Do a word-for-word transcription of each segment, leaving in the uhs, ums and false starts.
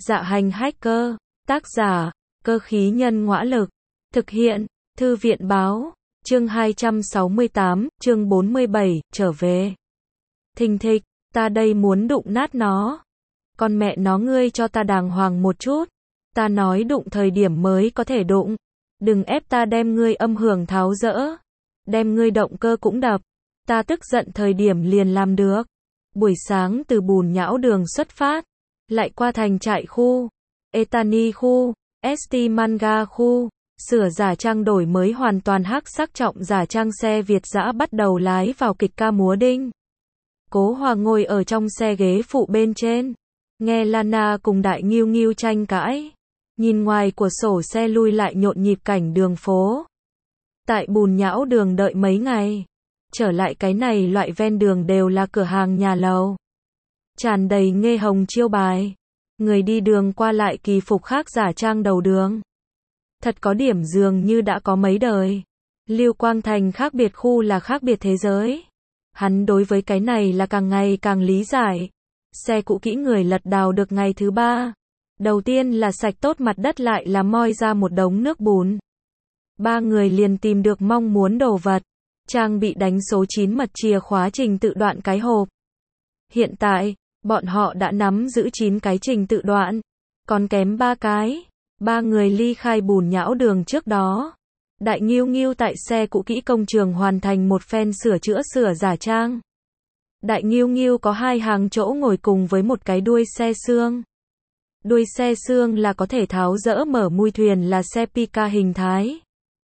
Dạ hành hacker, tác giả, cơ khí nhân ngõa lực, thực hiện, thư viện báo, chương hai trăm sáu mươi tám, chương bốn mươi bảy, trở về. Thình thịch, ta đây muốn đụng nát nó. Con mẹ nó ngươi cho ta đàng hoàng một chút. Ta nói đụng thời điểm mới có thể đụng. Đừng ép ta đem ngươi âm hưởng tháo rỡ. Đem ngươi động cơ cũng đập. Ta tức giận thời điểm liền làm được. Buổi sáng từ bùn nhão đường xuất phát. Lại qua thành trại khu. Etani khu. ét tê Manga khu. Sửa giả trang đổi mới hoàn toàn hắc sắc trọng giả trang xe Việt dã bắt đầu lái vào kịch ca múa đinh. Cố Hòa ngồi ở trong xe ghế phụ bên trên. Nghe Lana cùng Đại Nghiêu Nghiêu tranh cãi. Nhìn ngoài của sổ xe lui lại nhộn nhịp cảnh đường phố. Tại bùn nhão đường đợi mấy ngày. Trở lại cái này loại ven đường đều là cửa hàng nhà lầu. Tràn đầy nghê hồng chiêu bài. Người đi đường qua lại kỳ phục khác giả trang đầu đường. Thật có điểm dường như đã có mấy đời. Lưu Quang Thành khác biệt khu là khác biệt thế giới. Hắn đối với cái này là càng ngày càng lý giải. Xe cũ kỹ người lật đào được ngày thứ ba. Đầu tiên là sạch tốt mặt đất lại là moi ra một đống nước bùn. Ba người liền tìm được mong muốn đồ vật. Trang bị đánh số chín mật chìa khóa trình tự đoạn cái hộp. Hiện tại, bọn họ đã nắm giữ chín cái trình tự đoạn. Còn kém ba cái. Ba người ly khai bùn nhão đường trước đó. Đại Nghiêu Nghiêu tại xe cũ kỹ công trường hoàn thành một phen sửa chữa sửa giả trang. Đại Nghiêu Nghiêu có hai hàng chỗ ngồi cùng với một cái đuôi xe xương. Đuôi xe xương là có thể tháo dỡ mở mui thuyền là xe Pika hình thái.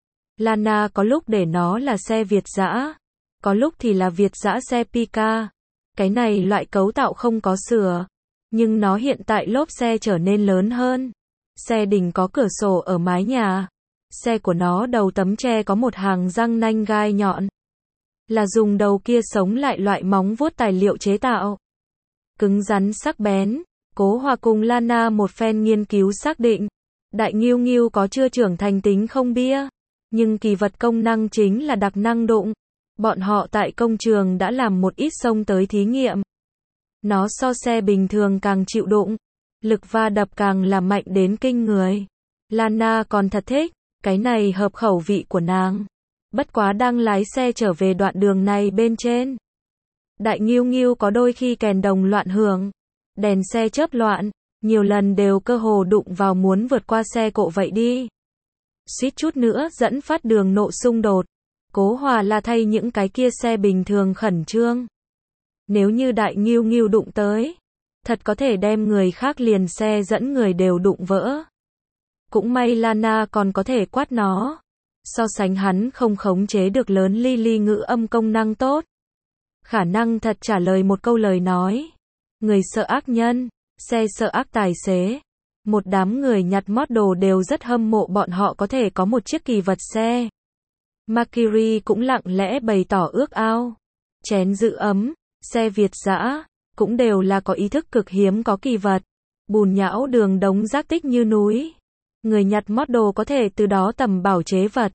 Lana có lúc để nó là xe Việt dã, có lúc thì là Việt dã xe Pika. Cái này loại cấu tạo không có sửa, nhưng nó hiện tại lốp xe trở nên lớn hơn. Xe đỉnh có cửa sổ ở mái nhà. Xe của nó đầu tấm tre có một hàng răng nanh gai nhọn. Là dùng đầu kia sống lại loại móng vuốt tài liệu chế tạo. Cứng rắn sắc bén. Cố Hòa cùng Lana một phen nghiên cứu xác định. Đại Nghiêu Nghiêu có chưa trưởng thành tính không bia. Nhưng kỳ vật công năng chính là đặc năng đụng. Bọn họ tại công trường đã làm một ít xông tới thí nghiệm. Nó so xe bình thường càng chịu đụng. Lực va đập càng là mạnh đến kinh người. Lana còn thật thích. Cái này hợp khẩu vị của nàng. Bất quá đang lái xe trở về đoạn đường này bên trên. Đại Nghiêu Nghiêu có đôi khi kèn đồng loạn hưởng. Đèn xe chớp loạn. Nhiều lần đều cơ hồ đụng vào muốn vượt qua xe cộ vậy đi. Suýt chút nữa dẫn phát đường nộ xung đột. Cố Hòa là thay những cái kia xe bình thường khẩn trương. Nếu như Đại Nghiêu Nghiêu đụng tới. Thật có thể đem người khác liền xe dẫn người đều đụng vỡ. Cũng may Lana còn có thể quát nó. So sánh hắn không khống chế được lớn ly ly ngữ âm công năng tốt. Khả năng thật trả lời một câu lời nói. Người sợ ác nhân, xe sợ ác tài xế. Một đám người nhặt mót đồ đều rất hâm mộ bọn họ có thể có một chiếc kỳ vật xe. Mercury cũng lặng lẽ bày tỏ ước ao. Chén giữ ấm, xe Việt dã, cũng đều là có ý thức cực hiếm có kỳ vật. Bùn nhão đường đống rác tích như núi. Người nhặt mót đồ có thể từ đó tầm bảo chế vật.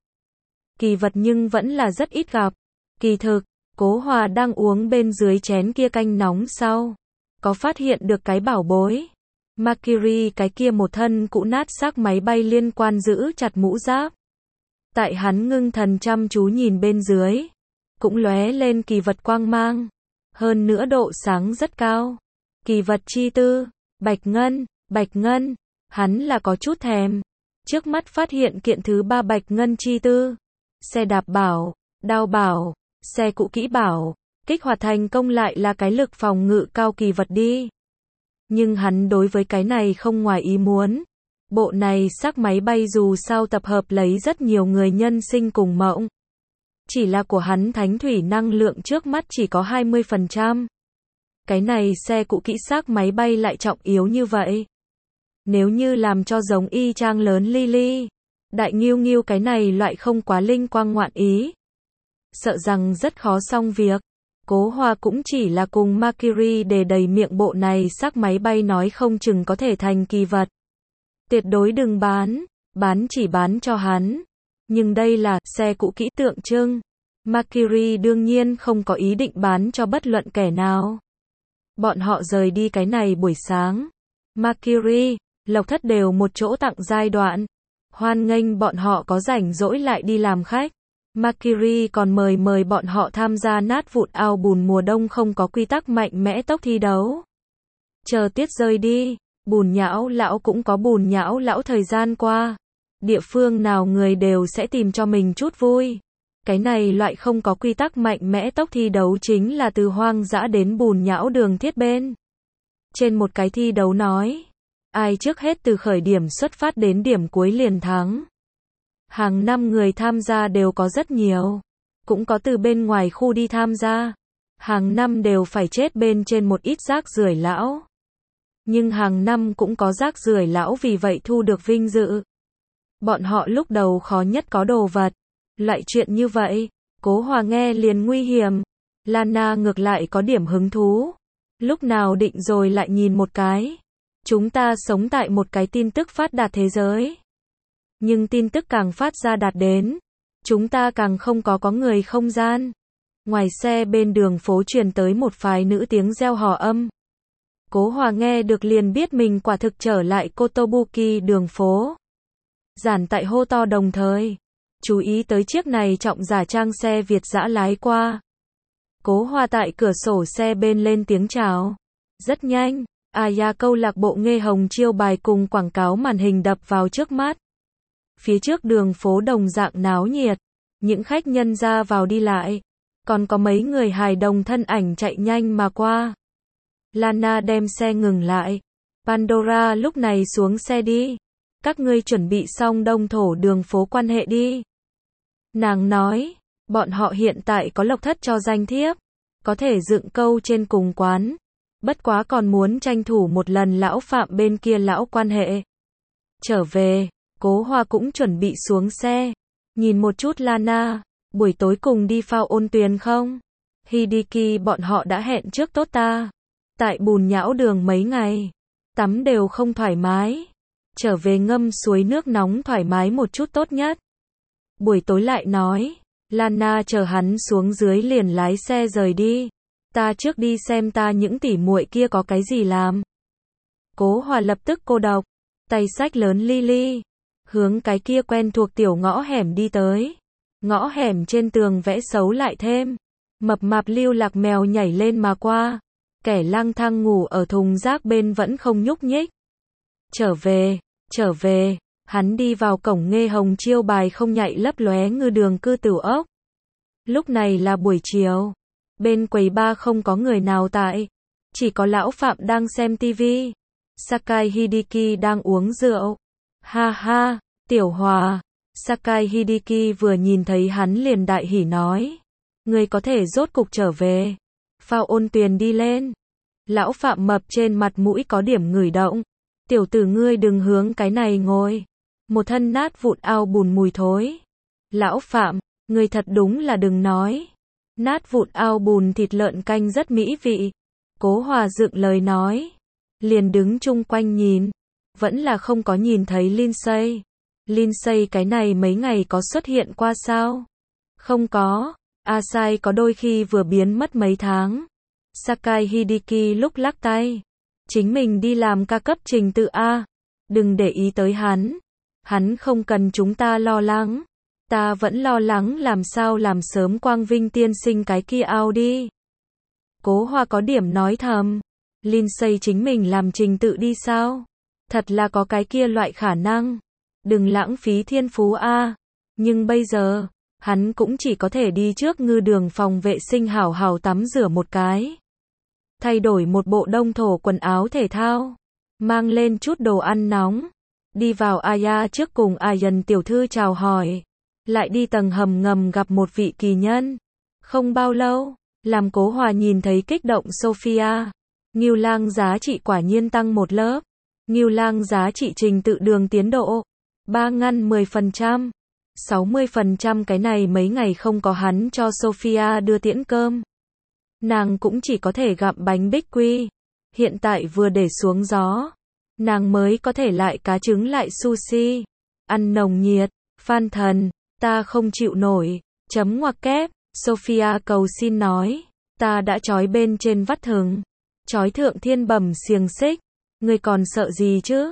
Kỳ vật nhưng vẫn là rất ít gặp. Kỳ thực, Cố Hòa đang uống bên dưới chén kia canh nóng sau. Có phát hiện được cái bảo bối. Mercury cái kia một thân cũ nát xác máy bay liên quan giữ chặt mũ giáp. Tại hắn ngưng thần chăm chú nhìn bên dưới. Cũng lóe lên kỳ vật quang mang. Hơn nữa độ sáng rất cao. Kỳ vật chi tư, bạch ngân, bạch ngân. Hắn là có chút thèm. Trước mắt phát hiện kiện thứ ba bạch ngân chi tư. Xe đạp bảo, đao bảo, xe cũ kỹ bảo. Kích hoạt thành công lại là cái lực phòng ngự cao kỳ vật đi. Nhưng hắn đối với cái này không ngoài ý muốn. Bộ này xác máy bay dù sao tập hợp lấy rất nhiều người nhân sinh cùng mộng. Chỉ là của hắn thánh thủy năng lượng trước mắt chỉ có hai mươi phần trăm. Cái này xe cũ kỹ xác máy bay lại trọng yếu như vậy. Nếu như làm cho giống y chang lớn ly ly. Đại Nghiêu Nghiêu cái này loại không quá linh quang ngoạn ý. Sợ rằng rất khó xong việc. Cố Hòa cũng chỉ là cùng Mercury để đầy miệng bộ này xác máy bay nói không chừng có thể thành kỳ vật. Tuyệt đối đừng bán, bán chỉ bán cho hắn. Nhưng đây là xe cũ kỹ tượng trưng. Mercury đương nhiên không có ý định bán cho bất luận kẻ nào. Bọn họ rời đi cái này buổi sáng. Mercury, Lộc Thất đều một chỗ tặng giai đoạn. Hoan nghênh bọn họ có rảnh rỗi lại đi làm khách. Mercury còn mời mời bọn họ tham gia nát vụn ao bùn mùa đông không có quy tắc mạnh mẽ tốc thi đấu. Chờ tuyết rơi đi, bùn nhão lão cũng có bùn nhão lão thời gian qua. Địa phương nào người đều sẽ tìm cho mình chút vui. Cái này loại không có quy tắc mạnh mẽ tốc thi đấu chính là từ hoang dã đến bùn nhão đường thiết bên. Trên một cái thi đấu nói, ai trước hết từ khởi điểm xuất phát đến điểm cuối liền thắng. Hàng năm người tham gia đều có rất nhiều, cũng có từ bên ngoài khu đi tham gia. Hàng năm đều phải chết bên trên một ít rác rưởi lão. Nhưng hàng năm cũng có rác rưởi lão vì vậy thu được vinh dự. Bọn họ lúc đầu khó nhất có đồ vật. Loại chuyện như vậy, Cố Hòa nghe liền nguy hiểm. Lana ngược lại có điểm hứng thú. Lúc nào định rồi lại nhìn một cái. Chúng ta sống tại một cái tin tức phát đạt thế giới. Nhưng tin tức càng phát ra đạt đến, chúng ta càng không có có người không gian. Ngoài xe bên đường phố truyền tới một phái nữ tiếng reo hò âm. Cố Hòa nghe được liền biết mình quả thực trở lại Kotobuki đường phố. Giản tại hô to đồng thời. Chú ý tới chiếc này trọng giả trang xe Việt dã lái qua. Cố Hòa tại cửa sổ xe bên lên tiếng chào. Rất nhanh, Aya câu lạc bộ nghe hồng chiêu bài cùng quảng cáo màn hình đập vào trước mắt. Phía trước đường phố đồng dạng náo nhiệt. Những khách nhân ra vào đi lại. Còn có mấy người hài đồng thân ảnh chạy nhanh mà qua. Lana đem xe ngừng lại. Pandora lúc này xuống xe đi. Các ngươi chuẩn bị xong đông thổ đường phố quan hệ đi. Nàng nói, bọn họ hiện tại có Lộc Thất cho danh thiếp. Có thể dựng câu trên cùng quán. Bất quá còn muốn tranh thủ một lần lão Phạm bên kia lão quan hệ. Trở về, Cố Hòa cũng chuẩn bị xuống xe. Nhìn một chút Lana, buổi tối cùng đi phao ôn tuyền không? Hideki bọn họ đã hẹn trước tốt ta. Tại bùn nhão đường mấy ngày. Tắm đều không thoải mái. Trở về ngâm suối nước nóng thoải mái một chút tốt nhất. Buổi tối lại nói, Lana chờ hắn xuống dưới liền lái xe rời đi. Ta trước đi xem ta những tỉ muội kia có cái gì làm. Cố Hòa lập tức cô độc, tay xách lớn li li, hướng cái kia quen thuộc tiểu ngõ hẻm đi tới. Ngõ hẻm trên tường vẽ xấu lại thêm. Mập mạp Lưu Lạc mèo nhảy lên mà qua. Kẻ lang thang ngủ ở thùng rác bên vẫn không nhúc nhích. Trở về, trở về, hắn đi vào cổng nghe hồng chiêu bài không nhạy lấp lóe ngư đường cư tử ốc. Lúc này là buổi chiều. Bên quầy bar không có người nào tại. Chỉ có lão Phạm đang xem tivi. Sakai Hideki đang uống rượu. Ha ha, Tiểu Hòa. Sakai Hideki vừa nhìn thấy hắn liền đại hỉ nói. Người có thể rốt cục trở về. Phao ôn tuyền đi lên. Lão Phạm mập trên mặt mũi có điểm ngửi động. Tiểu tử ngươi đừng hướng cái này ngồi. Một thân nát vụn ao bùn mùi thối. Lão Phạm, ngươi thật đúng là đừng nói. Nát vụn ao bùn thịt lợn canh rất mỹ vị. Cố Hòa dựng lời nói. Liền đứng chung quanh nhìn. Vẫn là không có nhìn thấy Lindsay. Lindsay cái này mấy ngày có xuất hiện qua sao? Không có. Asai có đôi khi vừa biến mất mấy tháng. Sakai Hideki lúc lắc tay. Chính mình đi làm ca cấp trình tự A. Đừng để ý tới hắn. Hắn không cần chúng ta lo lắng. Ta vẫn lo lắng làm sao làm sớm Quang Vinh tiên sinh cái kia ao đi. Cố Hòa có điểm nói thầm. Lindsay chính mình làm trình tự đi sao? Thật là có cái kia loại khả năng. Đừng lãng phí thiên phú A. Nhưng bây giờ, hắn cũng chỉ có thể đi trước ngư đường phòng vệ sinh hảo hảo tắm rửa một cái. Thay đổi một bộ đông thổ quần áo thể thao. Mang lên chút đồ ăn nóng. Đi vào Aya trước cùng Ayan tiểu thư chào hỏi. Lại đi tầng hầm ngầm gặp một vị kỳ nhân. Không bao lâu, làm Cố Hòa nhìn thấy kích động Sophia. Ngưu Lang giá trị quả nhiên tăng một lớp. Ngưu Lang giá trị trình tự đường tiến độ. Ba ngăn mười phần trăm. sáu mươi phần trăm cái này mấy ngày không có hắn cho Sophia đưa tiễn cơm. Nàng cũng chỉ có thể gặm bánh bích quy. Hiện tại vừa để xuống gió. Nàng mới có thể lại cá trứng lại sushi. Ăn nồng nhiệt. Phan thần, ta không chịu nổi. Chấm ngoặc kép. Sophia cầu xin nói. Ta đã trói bên trên vắt thừng. Trói thượng thiên bẩm xiềng xích. Ngươi còn sợ gì chứ?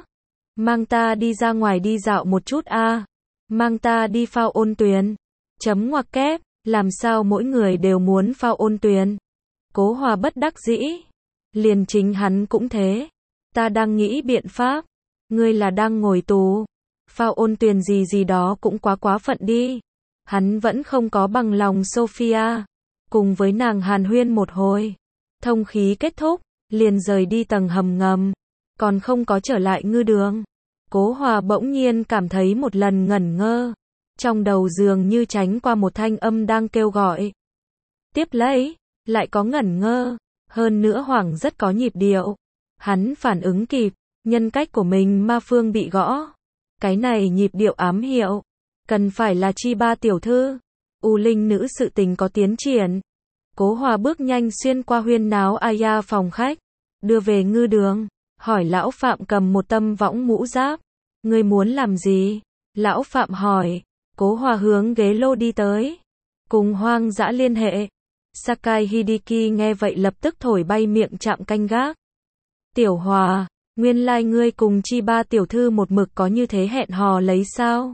Mang ta đi ra ngoài đi dạo một chút a. Mang ta đi phao ôn tuyền. Chấm ngoặc kép, làm sao mỗi người đều muốn phao ôn tuyền. Cố Hòa bất đắc dĩ. Liền chính hắn cũng thế. Ta đang nghĩ biện pháp. Ngươi là đang ngồi tù. Phao ôn tuyền gì gì đó cũng quá quá phận đi. Hắn vẫn không có bằng lòng Sophia. Cùng với nàng hàn huyên một hồi. Thông khí kết thúc, liền rời đi tầng hầm ngầm. Còn không có trở lại ngư đường. Cố Hòa bỗng nhiên cảm thấy một lần ngẩn ngơ. Trong đầu dường như tránh qua một thanh âm đang kêu gọi. Tiếp lấy, lại có ngẩn ngơ. Hơn nữa hoảng rất có nhịp điệu. Hắn phản ứng kịp, nhân cách của mình ma phương bị gõ. Cái này nhịp điệu ám hiệu. Cần phải là Chi Ba tiểu thư. U Linh nữ sự tình có tiến triển. Cố Hòa bước nhanh xuyên qua huyên náo Aya phòng khách. Đưa về ngư đường. Hỏi lão Phạm cầm một tâm võng mũ giáp. Ngươi muốn làm gì? Lão Phạm hỏi. Cố Hòa hướng ghế lô đi tới. Cùng hoang dã liên hệ. Sakai Hideki nghe vậy lập tức thổi bay miệng chạm canh gác. Tiểu Hòa, nguyên lai ngươi cùng Chi Ba tiểu thư một mực có như thế hẹn hò lấy sao?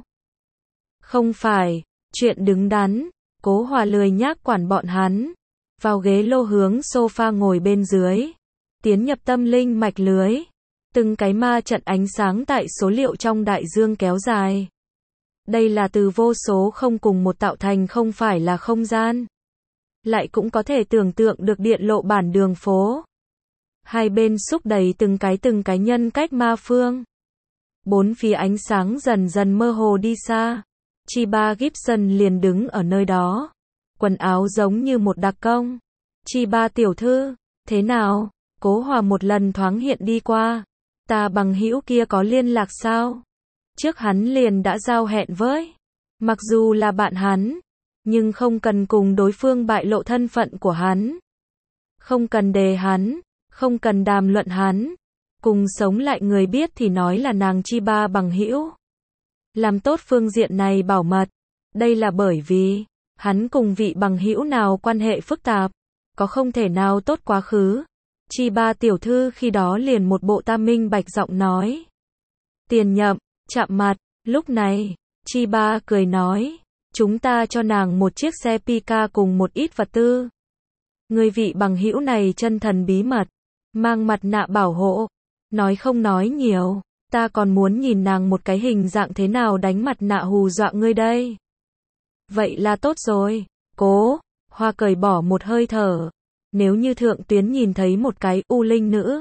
Không phải, chuyện đứng đắn. Cố Hòa lười nhác quản bọn hắn. Vào ghế lô hướng sofa ngồi bên dưới. Tiến nhập tâm linh mạch lưới. Từng cái ma trận ánh sáng tại số liệu trong đại dương kéo dài. Đây là từ vô số không cùng một tạo thành, không phải là không gian. Lại cũng có thể tưởng tượng được điện lộ bản đường phố. Hai bên xúc đẩy từng cái từng cái nhân cách ma phương. Bốn phía ánh sáng dần dần mơ hồ đi xa. Chi Ba Gibson liền đứng ở nơi đó. Quần áo giống như một đặc công. Chi Ba tiểu thư, thế nào? Cố Hòa một lần thoáng hiện đi qua. Ta bằng hữu kia có liên lạc sao? Trước hắn liền đã giao hẹn với. Mặc dù là bạn hắn, nhưng không cần cùng đối phương bại lộ thân phận của hắn. Không cần đề hắn, không cần đàm luận hắn. Cùng sống lại người biết thì nói là nàng Chi Ba bằng hữu. Làm tốt phương diện này bảo mật. Đây là bởi vì hắn cùng vị bằng hữu nào quan hệ phức tạp, có không thể nào tốt quá khứ. Chi Ba tiểu thư khi đó liền một bộ tam minh bạch giọng nói. Tiền nhậm, chạm mặt. Lúc này, Chi Ba cười nói, chúng ta cho nàng một chiếc xe Pika cùng một ít vật tư. Người vị bằng hữu này chân thần bí mật, mang mặt nạ bảo hộ, nói không nói nhiều, ta còn muốn nhìn nàng một cái hình dạng thế nào đánh mặt nạ hù dọa ngươi đây. Vậy là tốt rồi. Cố Hòa cởi bỏ một hơi thở. Nếu như thượng tuyến nhìn thấy một cái U Linh nữ,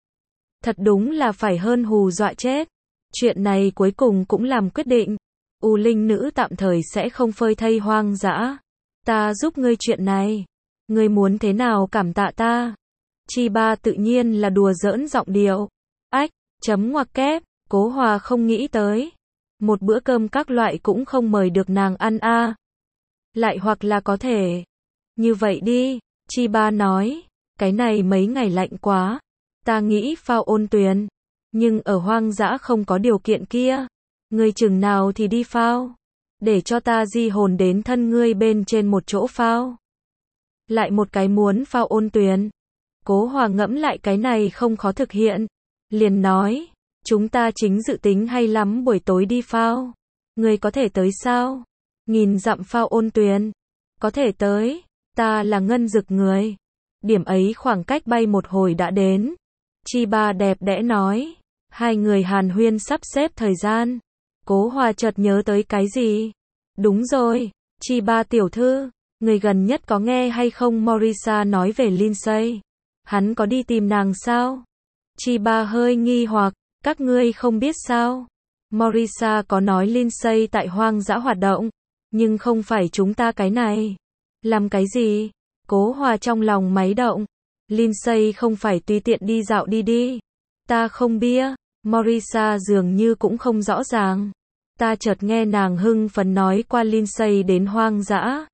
thật đúng là phải hơn hù dọa chết. Chuyện này cuối cùng cũng làm quyết định. U Linh nữ tạm thời sẽ không phơi thây hoang dã. Ta giúp ngươi chuyện này. Ngươi muốn thế nào cảm tạ ta? Chi Ba tự nhiên là đùa giỡn giọng điệu. Ách, chấm ngoặc kép, Cố Hòa không nghĩ tới. Một bữa cơm các loại cũng không mời được nàng ăn a. À. Lại hoặc là có thể. Như vậy đi, Chi Ba nói. Cái này mấy ngày lạnh quá. Ta nghĩ phao ôn tuyền. Nhưng ở hoang dã không có điều kiện kia. Ngươi chừng nào thì đi phao. Để cho ta di hồn đến thân ngươi bên trên một chỗ phao. Lại một cái muốn phao ôn tuyền. Cố Hòa ngẫm lại cái này không khó thực hiện. Liền nói. Chúng ta chính dự tính hay lắm buổi tối đi phao. Ngươi có thể tới sao? Nghìn dặm phao ôn tuyền. Có thể tới. Ta là ngân dực người. Điểm ấy khoảng cách bay một hồi đã đến. Chi Ba đẹp đẽ nói. Hai người hàn huyên sắp xếp thời gian. Cố Hòa chợt nhớ tới cái gì? Đúng rồi, Chi Ba tiểu thư, người gần nhất có nghe hay không Morisa nói về Lindsay? Hắn có đi tìm nàng sao? Chi Ba hơi nghi hoặc, các ngươi không biết sao? Morisa có nói Lindsay tại hoang dã hoạt động, nhưng không phải chúng ta cái này. Làm cái gì? Cố Hòa trong lòng máy động. Lindsay không phải tùy tiện đi dạo đi đi. Ta không bia. Morisa dường như cũng không rõ ràng. Ta chợt nghe nàng hưng phấn nói qua Lindsay đến hoang dã.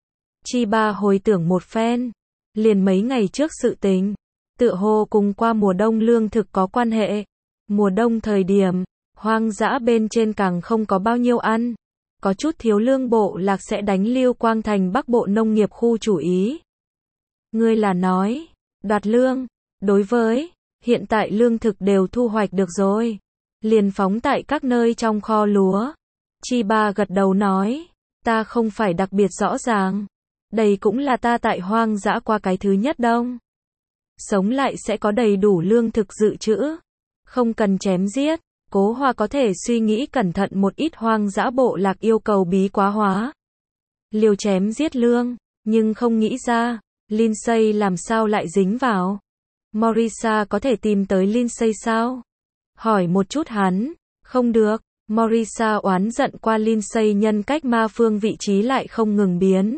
Chi Ba hồi tưởng một phen. Liền mấy ngày trước sự tình. Tựa hồ cùng qua mùa đông lương thực có quan hệ. Mùa đông thời điểm, hoang dã bên trên càng không có bao nhiêu ăn. Có chút thiếu lương bộ lạc sẽ đánh Lưu Quang Thành Bắc Bộ nông nghiệp khu chủ ý. Ngươi là nói, đoạt lương, đối với, hiện tại lương thực đều thu hoạch được rồi. liền phóng tại các nơi trong kho lúa. Chiba gật đầu nói, ta không phải đặc biệt rõ ràng. Đây cũng là ta tại hoang dã qua cái thứ nhất đông. Sống lại sẽ có đầy đủ lương thực dự trữ. Không cần chém giết. Cố Hoa có thể suy nghĩ cẩn thận một ít hoang dã bộ lạc yêu cầu bí quá hóa. Liều chém giết lương, nhưng không nghĩ ra, Lindsay làm sao lại dính vào. Morisa có thể tìm tới Lindsay sao? Hỏi một chút hắn, không được. Morisa oán giận qua Lindsay nhân cách ma phương vị trí lại không ngừng biến.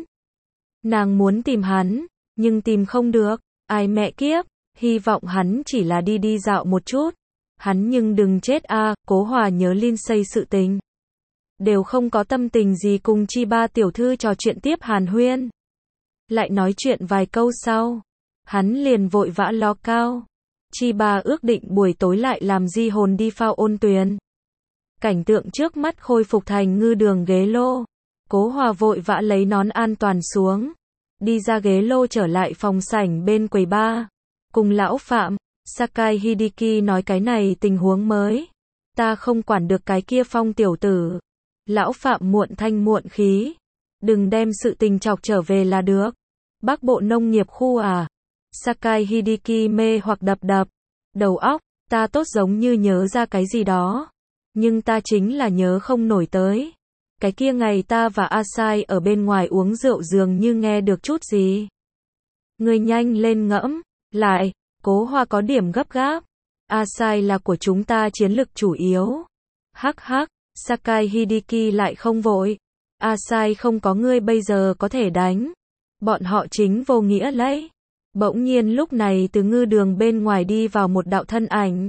Nàng muốn tìm hắn, nhưng tìm không được. Ai mẹ kiếp, hy vọng hắn chỉ là đi đi dạo một chút. Hắn nhưng đừng chết a. À, Cố Hòa nhớ Lindsay sự tình. Đều không có tâm tình gì cùng Chiba tiểu thư trò chuyện tiếp hàn huyên. Lại nói chuyện vài câu sau. Hắn liền vội vã lo cao. Chiba ước định buổi tối lại làm di hồn đi phao ôn tuyền. Cảnh tượng trước mắt khôi phục thành ngư đường ghế lô. Cố Hòa vội vã lấy nón an toàn xuống. Đi ra ghế lô trở lại phòng sảnh bên quầy bar. Cùng lão Phạm, Sakai Hideki nói cái này tình huống mới. Ta không quản được cái kia Phong tiểu tử. Lão Phạm muộn thanh muộn khí. Đừng đem sự tình chọc trở về là được. Bắc bộ nông nghiệp khu à. Sakai Hideki mê hoặc đập đập. Đầu óc, ta tốt giống như nhớ ra cái gì đó. Nhưng ta chính là nhớ không nổi tới. Cái kia ngày ta và Asai ở bên ngoài uống rượu dường như nghe được chút gì. Người nhanh lên ngẫm, lại, Cố Hoa có điểm gấp gáp. Asai là của chúng ta chiến lực chủ yếu. Hắc hắc, Sakai Hideki lại không vội. Asai không có ngươi bây giờ có thể đánh. Bọn họ chính vô nghĩa lấy. Bỗng nhiên lúc này từ ngư đường bên ngoài đi vào một đạo thân ảnh.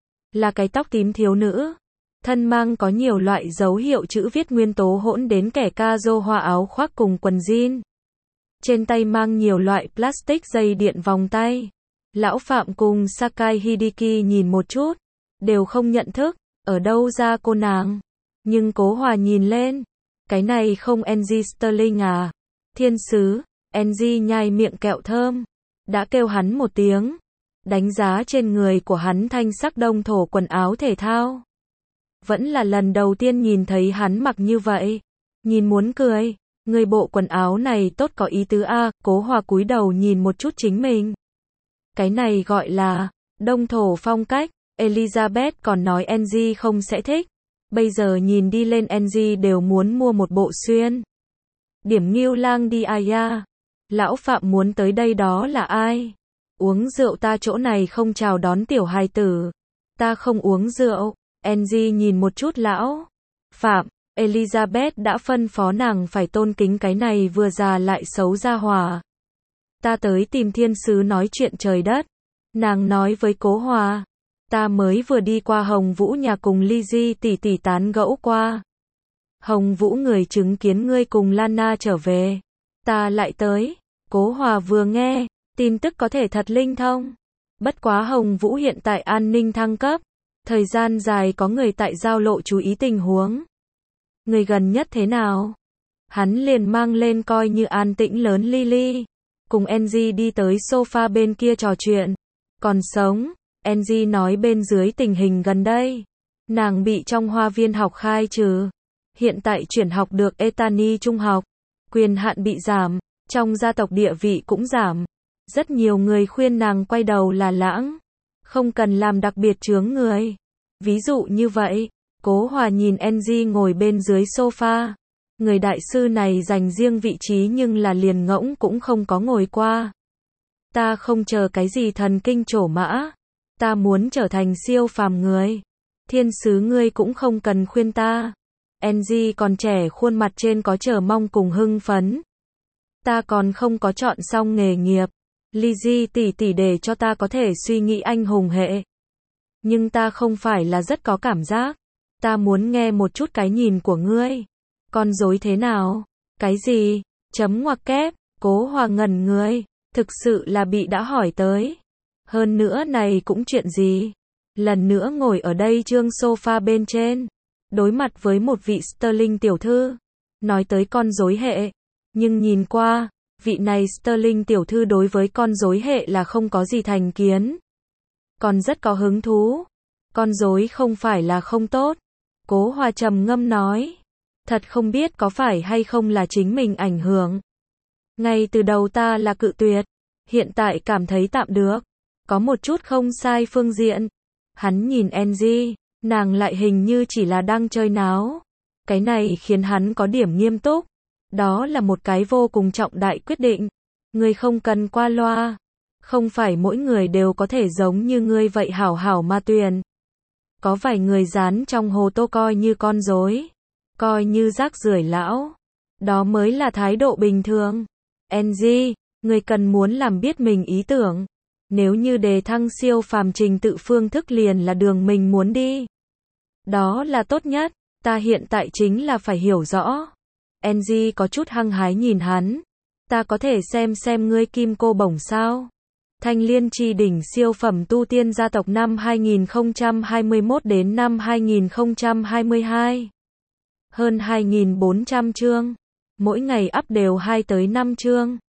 Là cái tóc tím thiếu nữ. Thân mang có nhiều loại dấu hiệu chữ viết nguyên tố hỗn đến kẻ kazo hoa áo khoác cùng quần jean. Trên tay mang nhiều loại plastic dây điện vòng tay. Lão Phạm cùng Sakai Hideki nhìn một chút. Đều không nhận thức. Ở đâu ra cô nàng. Nhưng Cố Hòa nhìn lên. Cái này không Angie Sterling à. Thiên sứ. Angie nhai miệng kẹo thơm. Đã kêu hắn một tiếng. Đánh giá trên người của hắn thanh sắc đông thổ quần áo thể thao. Vẫn là lần đầu tiên nhìn thấy hắn mặc như vậy. Nhìn muốn cười. Người bộ quần áo này tốt có ý tứ a. Cố Hòa cúi đầu nhìn một chút chính mình. Cái này gọi là đông thổ phong cách. Elizabeth còn nói Angie không sẽ thích. Bây giờ nhìn đi lên Angie đều muốn mua một bộ xuyên. Điểm Ngưu Lang đi Aya. Lão Phạm muốn tới đây đó là ai? Uống rượu ta chỗ này không chào đón tiểu hài tử. Ta không uống rượu. Angie nhìn một chút lão Phạm. Elizabeth đã phân phó nàng phải tôn kính cái này vừa già lại xấu ra hỏa. Ta tới tìm thiên sứ nói chuyện trời đất. Nàng nói với Cố Hòa. Ta mới vừa đi qua Hồng Vũ nhà cùng Lizzie tỷ tỷ tán gẫu qua. Hồng Vũ người chứng kiến ngươi cùng Lana trở về. Ta lại tới. Cố Hòa vừa nghe, tin tức có thể thật linh thông. Bất quá Hồng Vũ hiện tại an ninh thăng cấp. Thời gian dài có người tại giao lộ chú ý tình huống. Người gần nhất thế nào? Hắn liền mang lên coi như an tĩnh lớn Lily. Cùng Angie đi tới sofa bên kia trò chuyện. Còn sống. Angie nói bên dưới tình hình gần đây. Nàng bị trong hoa viên học khai trừ. Hiện tại chuyển học được Etani trung học. Quyền hạn bị giảm. Trong gia tộc địa vị cũng giảm. Rất nhiều người khuyên nàng quay đầu là lãng. Không cần làm đặc biệt chướng người. Ví dụ như vậy. Cố Hòa nhìn Angie ngồi bên dưới sofa. Người đại sư này dành riêng vị trí nhưng là liền ngỗng cũng không có ngồi qua. Ta không chờ cái gì thần kinh trổ mã. Ta muốn trở thành siêu phàm người. Thiên sứ ngươi cũng không cần khuyên ta. Angie còn trẻ khuôn mặt trên có chờ mong cùng hưng phấn. Ta còn không có chọn xong nghề nghiệp. Lizzie tỷ tỷ để cho ta có thể suy nghĩ anh hùng hệ. Nhưng ta không phải là rất có cảm giác. Ta muốn nghe một chút cái nhìn của ngươi. Con rối thế nào? Cái gì? Chấm ngoặc kép. Cố Hòa ngẩn người. Thực sự là bị đã hỏi tới. Hơn nữa này cũng chuyện gì? Lần nữa ngồi ở đây trương sofa bên trên. Đối mặt với một vị Sterling tiểu thư. Nói tới con rối hệ. Nhưng nhìn qua, vị này Sterling tiểu thư đối với con rối hệ là không có gì thành kiến. Còn rất có hứng thú. Con rối không phải là không tốt. Cố Hòa trầm ngâm nói. Thật không biết có phải hay không là chính mình ảnh hưởng. Ngay từ đầu ta là cự tuyệt. Hiện tại cảm thấy tạm được. Có một chút không sai phương diện. Hắn nhìn Angie, nàng lại hình như chỉ là đang chơi náo. Cái này khiến hắn có điểm nghiêm túc. Đó là một cái vô cùng trọng đại quyết định. Ngươi không cần qua loa. Không phải mỗi người đều có thể giống như ngươi vậy hảo hảo mà tuyền. Có vài người dán trong hồ tô coi như con rối, coi như rác rưởi lão. Đó mới là thái độ bình thường. Angie, ngươi cần muốn làm biết mình ý tưởng. Nếu như đề thăng siêu phàm trình tự phương thức liền là đường mình muốn đi. Đó là tốt nhất, ta hiện tại chính là phải hiểu rõ. Angie có chút hăng hái nhìn hắn. Ta có thể xem xem ngươi kim cô bổng sao? Thanh Liên Chi đỉnh siêu phẩm tu tiên gia tộc năm hai nghìn không trăm hai mươi mốt đến năm hai nghìn không trăm hai mươi hai. Hơn hai nghìn bốn trăm chương. Mỗi ngày up đều hai tới năm chương.